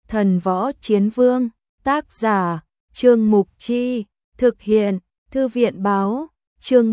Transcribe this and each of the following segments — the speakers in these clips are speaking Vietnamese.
Thần Võ Chiến Vương, tác giả, Trương Mục Chi, thực hiện, Thư viện Báo, chương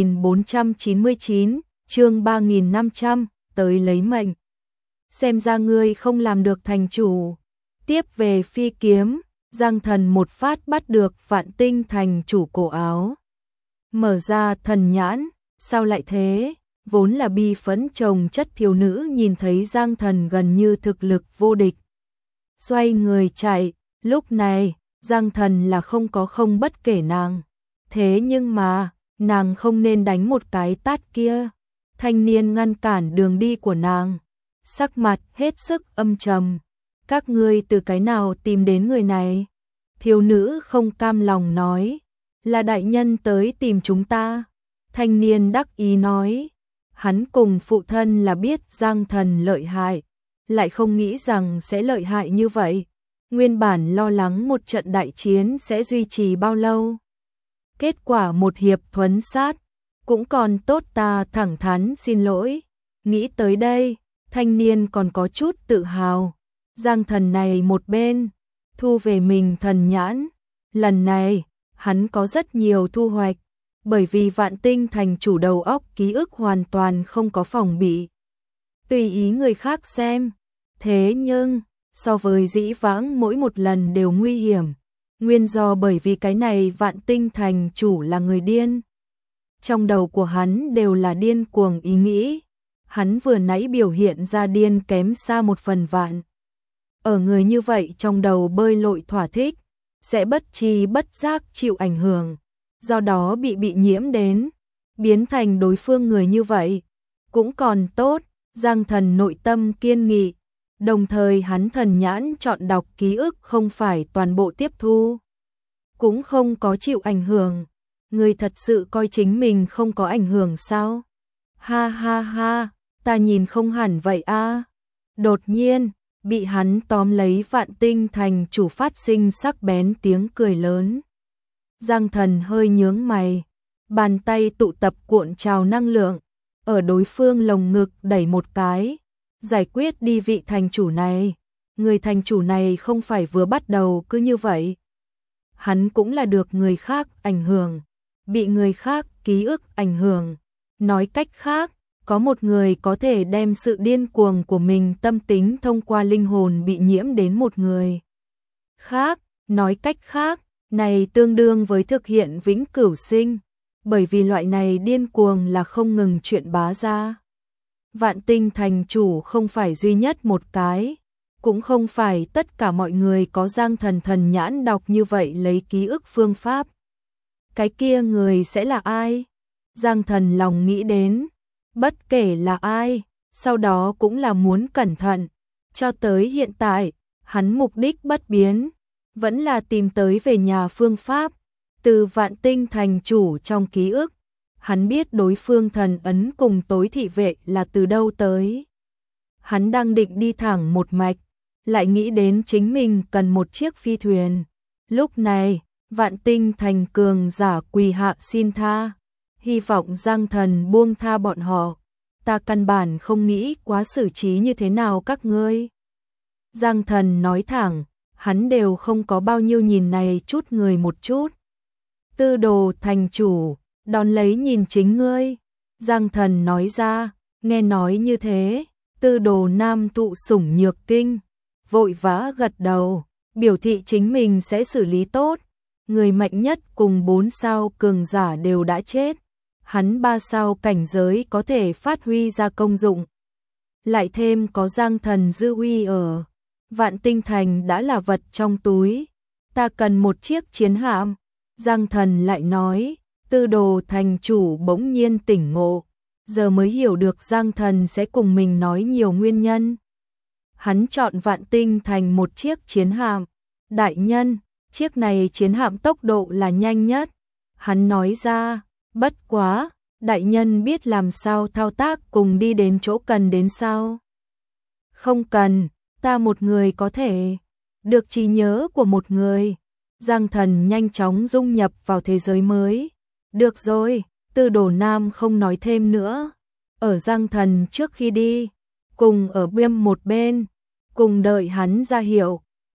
3499, chương 3500, tới lấy mệnh. Xem ra ngươi không làm được thành chủ. Tiếp về phi kiếm, Giang Thần một phát bắt được Vạn Tinh thành chủ cổ áo. Mở ra thần nhãn, sao lại thế? Vốn là bi phẫn chồng chất thiếu nữ nhìn thấy Giang Thần gần như thực lực vô địch. Xoay người chạy, lúc này, Giang Thần là không bất kể nàng. Thế nhưng mà, nàng không nên đánh một cái tát kia. Thanh niên ngăn cản đường đi của nàng, sắc mặt hết sức âm trầm. Các ngươi từ cái nào tìm đến người này? Thiếu nữ không cam lòng nói, là đại nhân tới tìm chúng ta. Thanh niên đắc ý nói, hắn cùng phụ thân là biết Giang Thần lợi hại, lại không nghĩ rằng sẽ lợi hại như vậy. Nguyên bản lo lắng một trận đại chiến sẽ duy trì bao lâu. Kết quả một hiệp thuấn sát, cũng còn tốt. Ta thẳng thắn xin lỗi. Nghĩ tới đây, thanh niên còn có chút tự hào. Giang Thần này một bên, thu về mình thần nhãn. Lần này, hắn có rất nhiều thu hoạch, bởi vì Vạn Tinh thành chủ đầu óc ký ức hoàn toàn không có phòng bị. Tùy ý người khác xem. Thế nhưng, so với dĩ vãng mỗi một lần đều nguy hiểm. Nguyên do bởi vì cái này Vạn Tinh thành chủ là người điên. Trong đầu của hắn đều là điên cuồng ý nghĩ. Hắn vừa nãy biểu hiện ra điên kém xa một phần vạn. Ở người như vậy trong đầu bơi lội thỏa thích, sẽ bất tri bất giác chịu ảnh hưởng, do đó bị nhiễm đến, biến thành đối phương người như vậy. Cũng còn tốt, Giang Thần nội tâm kiên nghị, đồng thời hắn thần nhãn chọn đọc ký ức không phải toàn bộ tiếp thu, cũng không có chịu ảnh hưởng. Người thật sự coi chính mình không có ảnh hưởng sao? Ha ha ha, ta nhìn không hẳn vậy a. Đột nhiên, bị hắn tóm lấy Vạn Tinh thành chủ phát sinh sắc bén tiếng cười lớn. Giang Thần hơi nhướng mày, bàn tay tụ tập cuộn trào năng lượng, ở đối phương lồng ngực đẩy một cái, giải quyết đi vị thành chủ này. Người thành chủ này không phải vừa bắt đầu cứ như vậy. Hắn cũng là được người khác ảnh hưởng, bị người khác ký ức ảnh hưởng. Nói cách khác, có một người có thể đem sự điên cuồng của mình tâm tính thông qua linh hồn bị nhiễm đến một người khác. Nói cách khác, này tương đương với thực hiện vĩnh cửu sinh, bởi vì loại này điên cuồng là không ngừng chuyện bá ra. Vạn Tinh thành chủ không phải duy nhất một cái, cũng không phải tất cả mọi người có Giang Thần thần nhãn đọc như vậy lấy ký ức phương pháp. Cái kia người sẽ là ai? Giang Thần lòng nghĩ đến, bất kể là ai, sau đó cũng là muốn cẩn thận. Cho tới hiện tại, hắn mục đích bất biến, vẫn là tìm tới về nhà phương pháp. Từ Vạn Tinh thành chủ trong ký ức, hắn biết đối phương thần ấn cùng tối thị vệ là từ đâu tới. Hắn đang định đi thẳng một mạch, lại nghĩ đến chính mình cần một chiếc phi thuyền. Lúc này, Vạn Tinh thành cường giả quỳ hạ xin tha, hy vọng Giang Thần buông tha bọn họ. Ta căn bản không nghĩ quá xử trí như thế nào các ngươi. Giang Thần nói thẳng, hắn đều không có bao nhiêu nhìn này chút người một chút. Tư Đồ thành chủ, đón lấy nhìn chính ngươi. Giang Thần nói ra, nghe nói như thế, Tư Đồ nam tụ sủng nhược kinh, vội vã gật đầu, biểu thị chính mình sẽ xử lý tốt. Người mạnh nhất cùng 4 sao cường giả đều đã chết, hắn 3 sao cảnh giới có thể phát huy ra công dụng. Lại thêm có Giang Thần dư uy ở, Vạn Tinh thành đã là vật trong túi. Ta cần một chiếc chiến hạm. Giang Thần lại nói. Tư Đồ thành chủ bỗng nhiên tỉnh ngộ, giờ mới hiểu được Giang Thần sẽ cùng mình nói nhiều nguyên nhân. Hắn chọn Vạn Tinh thành một chiếc chiến hạm. Đại nhân, chiếc này chiến hạm tốc độ là nhanh nhất. Hắn nói ra, bất quá, đại nhân biết làm sao thao tác cùng đi đến chỗ cần đến sao? Không cần, ta một người có thể. Được trí nhớ của một người. Giang Thần nhanh chóng dung nhập vào thế giới mới. Được rồi, Tư Đồ Nam không nói thêm nữa. Ở Giang Thần trước khi đi, cùng ở biêm một bên, cùng đợi hắn ra hiệu.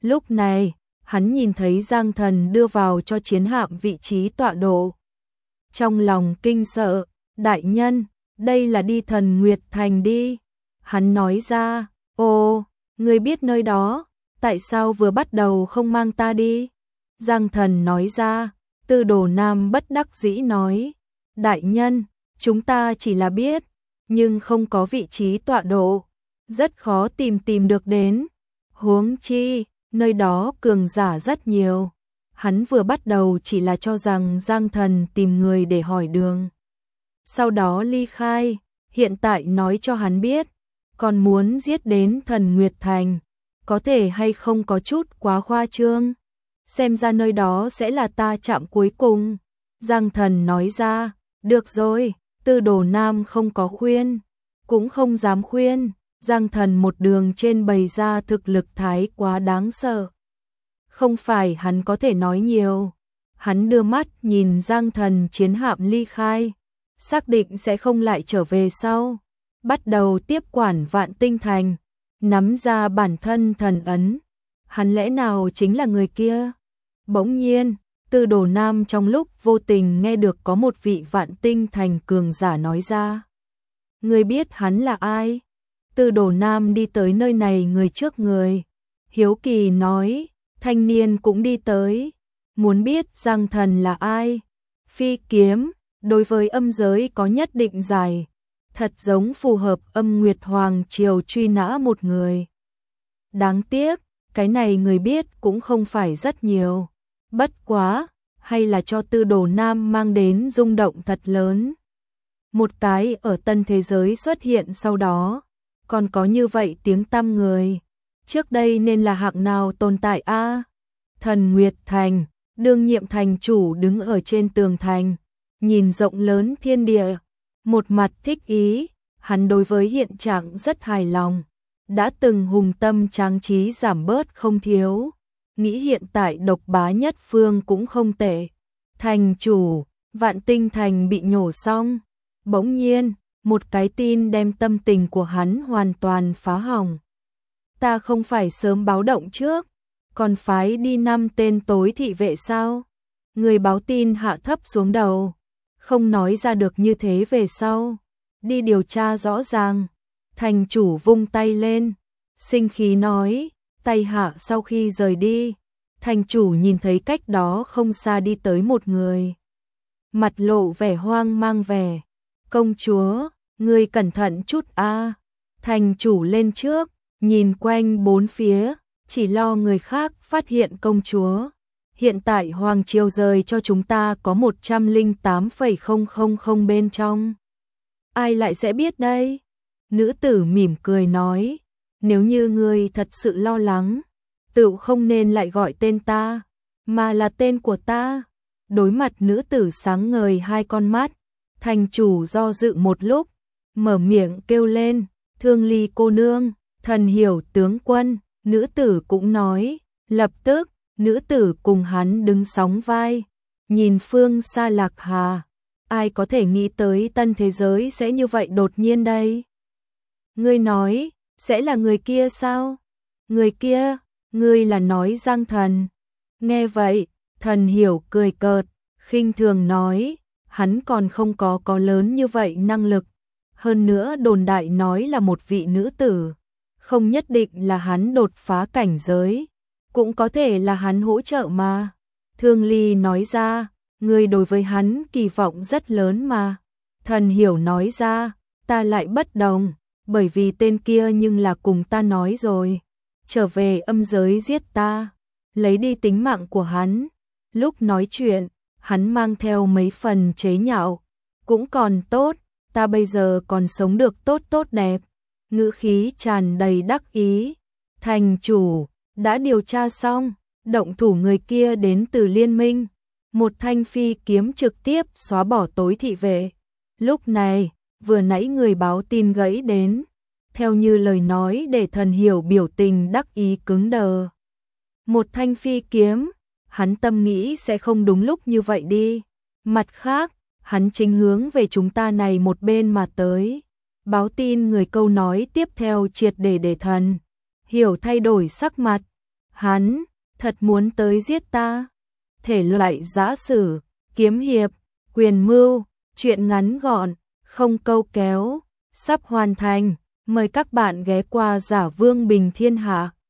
Lúc này, hắn nhìn thấy Giang Thần đưa vào cho chiến hạm vị trí tọa độ. Trong lòng kinh sợ, đại nhân, đây là đi Thần Nguyệt Thành đi. Hắn nói ra, ồ, ngươi biết nơi đó, tại sao vừa bắt đầu không mang ta đi? Giang Thần nói ra, Tư Đồ Nam bất đắc dĩ nói, đại nhân, chúng ta chỉ là biết, nhưng không có vị trí tọa độ, rất khó tìm được đến. Huống chi, nơi đó cường giả rất nhiều. Hắn vừa bắt đầu chỉ là cho rằng Giang Thần tìm người để hỏi đường. Sau đó ly khai, hiện tại nói cho hắn biết, còn muốn giết đến Thần Nguyệt Thành, có thể hay không có chút quá khoa trương. Xem ra nơi đó sẽ là ta chạm cuối cùng. Giang Thần nói ra, được rồi, Tư Đồ Nam không có khuyên, cũng không dám khuyên. Giang Thần một đường trên bày ra thực lực thái quá đáng sợ. Không phải hắn có thể nói nhiều. Hắn đưa mắt nhìn Giang Thần chiến hạm ly khai, xác định sẽ không lại trở về sau. Bắt đầu tiếp quản Vạn Tinh Thành, nắm ra bản thân thần ấn. Hắn lẽ nào chính là người kia? Bỗng nhiên, Tư Đồ Nam trong lúc vô tình nghe được có một vị Vạn Tinh Thành cường giả nói ra. Người biết hắn là ai? Tư Đồ Nam đi tới nơi này người trước người. Hiếu kỳ nói, thanh niên cũng đi tới. Muốn biết Giang Thần là ai? Phi kiếm, đối với âm giới có nhất định giải. Thật giống phù hợp Âm Nguyệt Hoàng Triều truy nã một người. Đáng tiếc, cái này người biết cũng không phải rất nhiều. Bất quá, hay là cho Tư Đồ Nam mang đến rung động thật lớn. Một cái ở tân thế giới xuất hiện sau đó, còn có như vậy tiếng tăm người. Trước đây nên là hạng nào tồn tại a? Thần Nguyệt Thành, đương nhiệm thành chủ đứng ở trên tường thành, nhìn rộng lớn thiên địa, một mặt thích ý, hắn đối với hiện trạng rất hài lòng. Đã từng hùng tâm tráng trí giảm bớt không thiếu, nghĩ hiện tại độc bá nhất phương cũng không tệ. Thành chủ, Vạn Tinh Thành bị nhổ xong, bỗng nhiên, một cái tin đem tâm tình của hắn hoàn toàn phá hỏng. Ta không phải sớm báo động trước, còn phái đi 5 tên tối thị vệ sao? Người báo tin hạ thấp xuống đầu, không nói ra được như thế về sau. Đi điều tra rõ ràng. Thành chủ vung tay lên, sinh khí nói, tay hạ sau khi rời đi. Thành chủ nhìn thấy cách đó không xa đi tới một người. Mặt lộ vẻ hoang mang vẻ. Công chúa, ngươi cẩn thận chút a. Thành chủ lên trước, nhìn quanh bốn phía, chỉ lo người khác phát hiện công chúa. Hiện tại Hoàng Triều rời cho chúng ta có 108,000 bên trong. Ai lại sẽ biết đây? Nữ tử mỉm cười nói, nếu như ngươi thật sự lo lắng, tự không nên lại gọi tên ta, mà là tên của ta. Đối mặt nữ tử sáng ngời hai con mắt, thành chủ do dự một lúc, mở miệng kêu lên, Thương Ly cô nương, thần hiểu tướng quân. Nữ tử cũng nói, lập tức, nữ tử cùng hắn đứng sóng vai, nhìn phương xa Lạc Hà. Ai có thể nghĩ tới tân thế giới sẽ như vậy đột nhiên đây? Ngươi nói, sẽ là người kia sao? Người kia, ngươi là nói Giang Thần. Nghe vậy, thần hiểu cười cợt, khinh thường nói, hắn còn không có lớn như vậy năng lực. Hơn nữa đồn đại nói là một vị nữ tử, không nhất định là hắn đột phá cảnh giới, cũng có thể là hắn hỗ trợ mà. Thương Ly nói ra, ngươi đối với hắn kỳ vọng rất lớn mà. Thần hiểu nói ra, ta lại bất đồng, bởi vì tên kia nhưng là cùng ta nói rồi, trở về âm giới giết ta, lấy đi tính mạng của hắn. Lúc nói chuyện, hắn mang theo mấy phần chế nhạo, cũng còn tốt, ta bây giờ còn sống được tốt tốt đẹp. Ngữ khí tràn đầy đắc ý. Thành chủ, đã điều tra xong, động thủ người kia đến từ liên minh. Một thanh phi kiếm trực tiếp xóa bỏ tối thị vệ. Lúc này, vừa nãy người báo tin gãy đến, theo như lời nói để thần hiểu biểu tình đắc ý cứng đờ. Một thanh phi kiếm, hắn tâm nghĩ sẽ không đúng lúc như vậy đi. Mặt khác, hắn chính hướng về chúng ta này một bên mà tới. Báo tin người câu nói tiếp theo triệt để thần hiểu thay đổi sắc mặt. Hắn thật muốn tới giết ta. Thể loại giã sử, kiếm hiệp, quyền mưu, truyện ngắn gọn, không câu kéo, sắp hoàn thành. Mời các bạn ghé qua Giả Vương Bình Thiên Hạ.